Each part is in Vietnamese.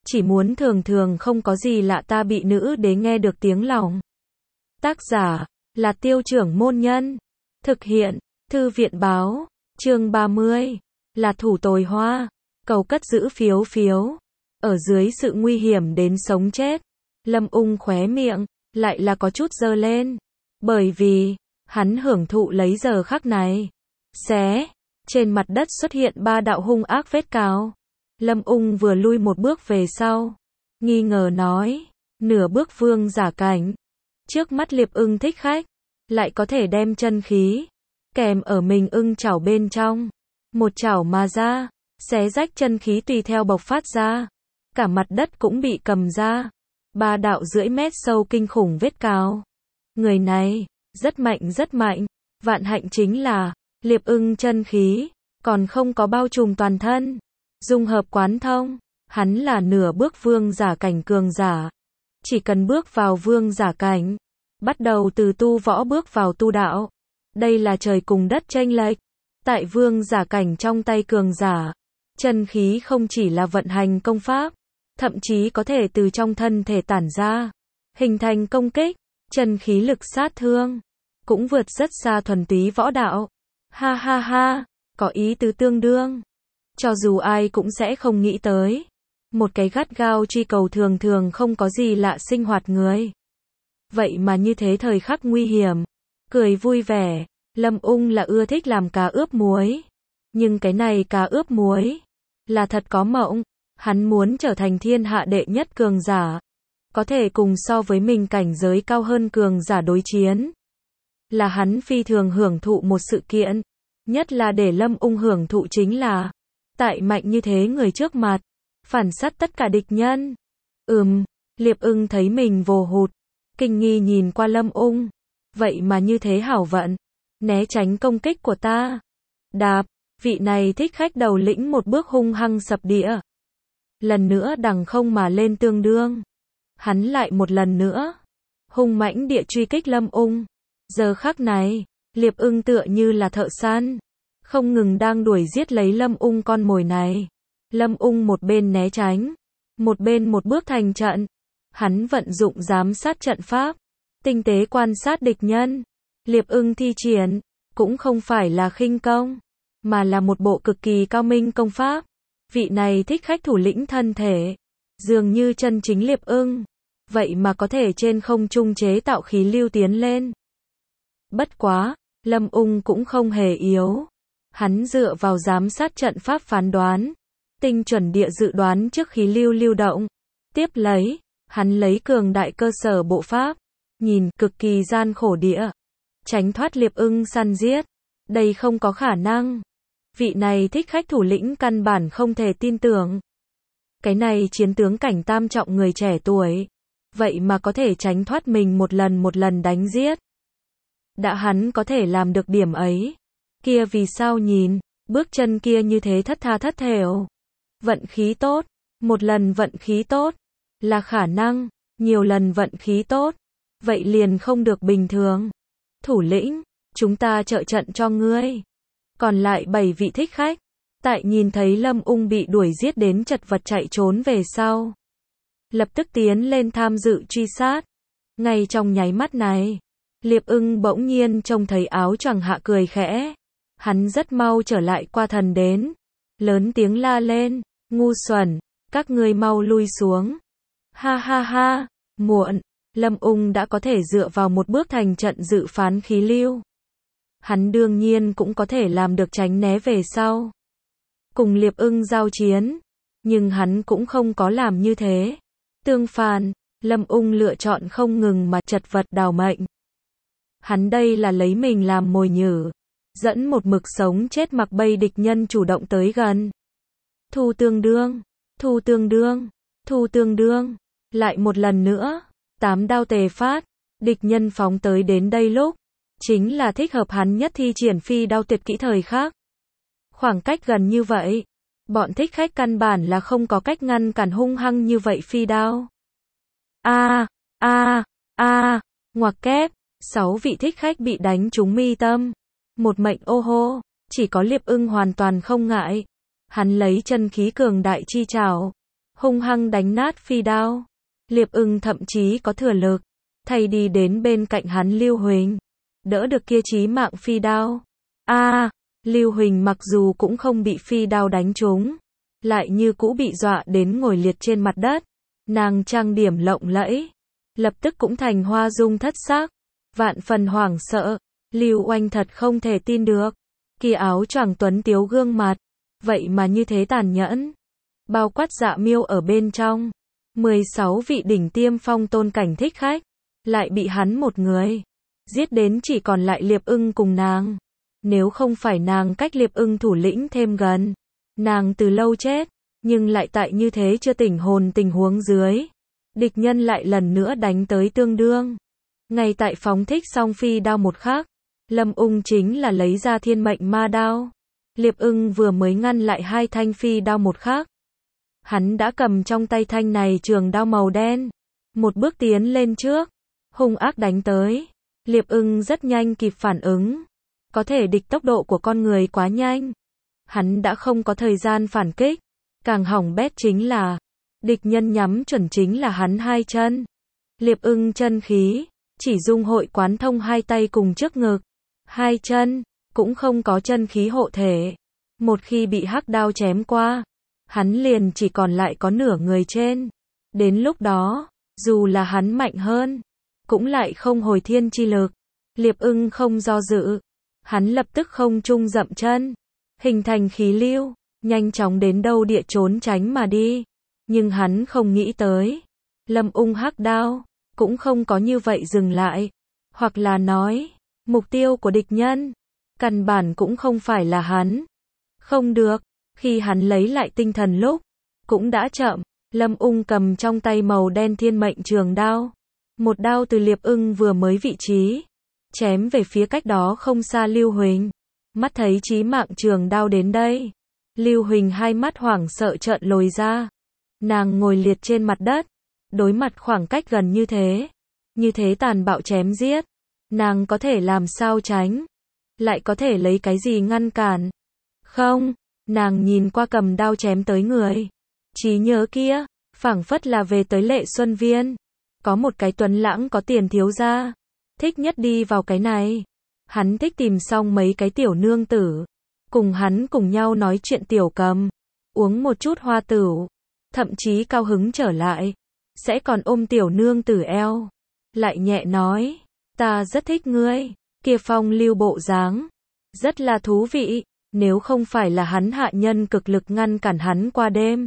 chỉ muốn thường thường không có gì lạ ta bị nữ đế nghe được tiếng lòng. Tác giả là Tiêu Trưởng Môn Nhân. Thực hiện Thư viện Báo. Chương 30 là thủ tồi hoa. Cầu cất giữ phiếu phiếu. Ở dưới sự nguy hiểm đến sống chết, Lâm Ung khóe miệng lại là có chút giơ lên, bởi vì hắn hưởng thụ lấy giờ khắc này. Xé, trên mặt đất xuất hiện 3 đạo hung ác vết cào. Lâm Ung vừa lui một bước về sau, nghi ngờ nói, nửa bước vương giả cảnh. Trước mắt Liệp Ưng thích khách, lại có thể đem chân khí kèm ở mình ưng chảo bên trong, một chảo mà ra, xé rách chân khí tùy theo bộc phát ra. Cả mặt đất cũng bị cầm ra. 3 đạo rưỡi mét sâu kinh khủng vết cào. Người này rất mạnh, vạn hạnh chính là Liệp Ưng chân khí còn không có bao trùm toàn thân, dung hợp quán thông, hắn là nửa bước vương giả cảnh cường giả. Chỉ cần bước vào vương giả cảnh, bắt đầu từ tu võ bước vào tu đạo. Đây là trời cùng đất chênh lệch. Tại vương giả cảnh trong tay cường giả, chân khí không chỉ là vận hành công pháp, thậm chí có thể từ trong thân thể tản ra, hình thành công kích. Chân khí lực sát thương cũng vượt rất xa thuần túy võ đạo. Ha ha ha, có ý tứ tương đương. Cho dù ai cũng sẽ không nghĩ tới. Một cái gắt gao truy cầu thường thường không có gì lạ sinh hoạt người. Vậy mà như thế thời khắc nguy hiểm, cười vui vẻ. Lâm Ung là ưa thích làm cá ướp muối. Nhưng cái này cá ướp muối là thật có mộng. Hắn muốn trở thành thiên hạ đệ nhất cường giả, có thể cùng so với mình cảnh giới cao hơn cường giả đối chiến. Là hắn phi thường hưởng thụ một sự kiện, nhất là để Lâm Ung hưởng thụ chính là, tại mạnh như thế người trước mặt, phản sát tất cả địch nhân. Liệp Ưng thấy mình vồ hụt, kinh nghi nhìn qua Lâm Ung, vậy mà như thế hảo vận, né tránh công kích của ta. Đạp, vị này thích khách đầu lĩnh một bước hung hăng sập địa. Lần nữa đằng không mà lên tương đương. Hắn lại một lần nữa hung mãnh địa truy kích Lâm Ung. Giờ khắc này, Liệp Ưng tựa như là thợ săn, không ngừng đang đuổi giết lấy Lâm Ung con mồi này. Lâm Ung một bên né tránh, một bên một bước thành trận. Hắn vận dụng giám sát trận pháp, tinh tế quan sát địch nhân. Liệp Ưng thi triển cũng không phải là khinh công, mà là một bộ cực kỳ cao minh công pháp. Vị này thích khách thủ lĩnh thân thể, dường như chân chính Liệp Ưng, vậy mà có thể trên không trung chế tạo khí lưu tiến lên. Bất quá, Lâm Ung cũng không hề yếu. Hắn dựa vào giám sát trận pháp phán đoán, tinh chuẩn địa dự đoán trước khí lưu lưu động. Tiếp lấy, hắn lấy cường đại cơ sở bộ pháp, nhìn cực kỳ gian khổ địa, tránh thoát Liệp Ưng săn giết. Đây không có khả năng. Vị này thích khách thủ lĩnh căn bản không thể tin tưởng. Cái này chiến tướng cảnh tam trọng người trẻ tuổi, vậy mà có thể tránh thoát mình một lần đánh giết. Đã hắn có thể làm được điểm ấy, kia vì sao nhìn, bước chân kia như thế thất tha thất thểu. Vận khí tốt, một lần vận khí tốt, là khả năng, nhiều lần vận khí tốt, vậy liền không được bình thường. Thủ lĩnh, chúng ta trợ trận cho ngươi. Còn lại 7 vị thích khách, tại nhìn thấy Lâm Ung bị đuổi giết đến chật vật chạy trốn về sau, lập tức tiến lên tham dự truy sát. Ngay trong nháy mắt này, Liệp Ưng bỗng nhiên trông thấy áo choàng hạ cười khẽ. Hắn rất mau trở lại qua thần đến, lớn tiếng la lên, ngu xuẩn, các ngươi mau lui xuống. Ha ha ha, muộn, Lâm Ung đã có thể dựa vào một bước thành trận dự phán khí lưu. Hắn đương nhiên cũng có thể làm được tránh né về sau, cùng Liệp Ưng giao chiến, nhưng hắn cũng không có làm như thế. Tương phản, Lâm Ung lựa chọn không ngừng mà chật vật đào mệnh. Hắn đây là lấy mình làm mồi nhử, dẫn một mực sống chết mặc bay địch nhân chủ động tới gần. Thu tương đương, thu tương đương, thu tương đương, lại một lần nữa, 8 đao tề phát, địch nhân phóng tới đến đây lúc, chính là thích hợp hắn nhất thi triển phi đao tuyệt kỹ thời khắc. Khoảng cách gần như vậy, bọn thích khách căn bản là không có cách ngăn cản hung hăng như vậy phi đao. Ngoặc kép, 6 vị thích khách bị đánh trúng mi tâm, một mệnh ô hô. Chỉ có Liệp Ưng hoàn toàn không ngại. Hắn lấy chân khí cường đại chi trảo, hung hăng đánh nát phi đao. Liệp Ưng thậm chí có thừa lực, thay đi đến bên cạnh hắn Lưu Huỳnh, đỡ được kia chí mạng phi đao. Lưu Huỳnh mặc dù cũng không bị phi đao đánh trúng, lại như cũ bị dọa đến ngồi liệt trên mặt đất. Nàng trang điểm lộng lẫy, lập tức cũng thành hoa dung thất sắc, vạn phần hoảng sợ. Lưu Oanh thật không thể tin được, kia áo choàng tuấn tiếu gương mặt, vậy mà như thế tàn nhẫn. Bao quát Dạ Miêu ở bên trong, 16 vị đỉnh tiêm phong tôn cảnh thích khách, lại bị hắn một người giết đến chỉ còn lại Liệp Ưng cùng nàng. Nếu không phải nàng cách Liệp Ưng thủ lĩnh thêm gần, nàng từ lâu chết, nhưng lại tại như thế chưa tỉnh hồn tình huống dưới, địch nhân lại lần nữa đánh tới tương đương. Ngay tại phóng thích song phi đao một khắc, Lâm Ung chính là lấy ra thiên mệnh ma đao. Liệp Ưng vừa mới ngăn lại hai thanh phi đao một khắc, hắn đã cầm trong tay thanh này trường đao màu đen, một bước tiến lên trước, hung ác đánh tới. Liệp Ưng rất nhanh kịp phản ứng, có thể địch tốc độ của con người quá nhanh, hắn đã không có thời gian phản kích. Càng hỏng bét chính là, địch nhân nhắm chuẩn chính là hắn hai chân. Liệp Ưng chân khí, chỉ dung hội quán thông hai tay cùng trước ngực, hai chân, cũng không có chân khí hộ thể. Một khi bị hắc đao chém qua, hắn liền chỉ còn lại có nửa người trên. Đến lúc đó, dù là hắn mạnh hơn, cũng lại không hồi thiên chi lực. Liệp Ưng không do dự, hắn lập tức không trung dậm chân, hình thành khí lưu, nhanh chóng đến đâu địa trốn tránh mà đi. Nhưng hắn không nghĩ tới, Lâm Ung hắc đao cũng không có như vậy dừng lại, hoặc là nói, mục tiêu của địch nhân căn bản cũng không phải là hắn. Không được, khi hắn lấy lại tinh thần lúc, cũng đã chậm. Lâm Ung cầm trong tay màu đen thiên mệnh trường đao, một đao từ Liệp Ưng vừa mới vị trí chém về phía cách đó không xa Lưu Huỳnh. Mắt thấy chí mạng trường đao đến đây, Lưu Huỳnh hai mắt hoảng sợ trợn lồi ra. Nàng ngồi liệt trên mặt đất, đối mặt khoảng cách gần như thế tàn bạo chém giết, nàng có thể làm sao tránh, lại có thể lấy cái gì ngăn cản? Không, nàng nhìn qua cầm đao chém tới người, trí nhớ kia, phảng phất là về tới Lệ Xuân Viên, có một cái tuấn lãng có tiền thiếu gia, thích nhất đi vào cái này. Hắn thích tìm xong mấy cái tiểu nương tử, cùng hắn cùng nhau nói chuyện tiểu cầm, uống một chút hoa tửu, thậm chí cao hứng trở lại, sẽ còn ôm tiểu nương tử eo, lại nhẹ nói, ta rất thích ngươi, kia phong lưu bộ dáng, rất là thú vị. Nếu không phải là hắn hạ nhân cực lực ngăn cản hắn qua đêm,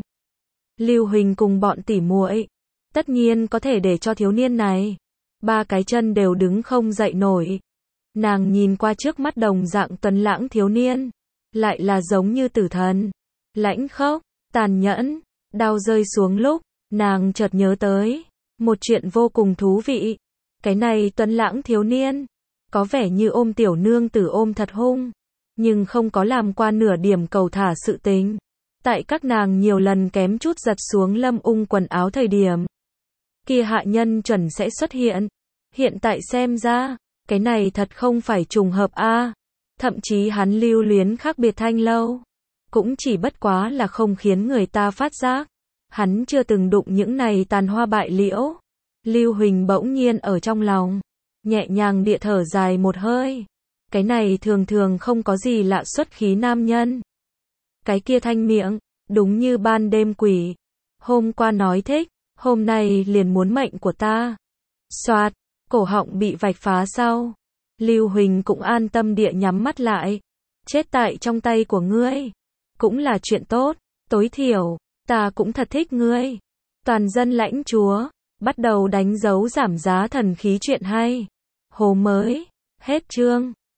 Lưu Huỳnh cùng bọn tỉ muội, tất nhiên có thể để cho thiếu niên này ba cái chân đều đứng không dậy nổi. Nàng nhìn qua trước mắt đồng dạng tuấn lãng thiếu niên, lại là giống như tử thần, lãnh khốc, tàn nhẫn. Đao rơi xuống lúc, nàng chợt nhớ tới một chuyện vô cùng thú vị. Cái này tuấn lãng thiếu niên, có vẻ như ôm tiểu nương tử ôm thật hung, nhưng không có làm qua nửa điểm cầu thả sự tình. Tại các nàng nhiều lần kém chút giật xuống Lâm Ung quần áo thời điểm, kia hạ nhân chuẩn sẽ xuất hiện. Hiện tại xem ra, cái này thật không phải trùng hợp a. Thậm chí hắn lưu luyến khác biệt thanh lâu, cũng chỉ bất quá là không khiến người ta phát giác. Hắn chưa từng đụng những này tàn hoa bại liễu. Lưu Huỳnh bỗng nhiên ở trong lòng, nhẹ nhàng địa thở dài một hơi. Cái này thường thường không có gì lạ xuất khí nam nhân. Cái kia thanh miệng, đúng như ban đêm quỷ. Hôm qua nói thích, hôm nay liền muốn mệnh của ta. Soạt, cổ họng bị vạch phá sau. Lưu Huỳnh cũng an tâm địa nhắm mắt lại. Chết tại trong tay của ngươi, cũng là chuyện tốt, tối thiểu, ta cũng thật thích ngươi. Toàn dân lãnh chúa, bắt đầu đánh dấu giảm giá thần khí chuyện hay. Hồ mới, hết chương.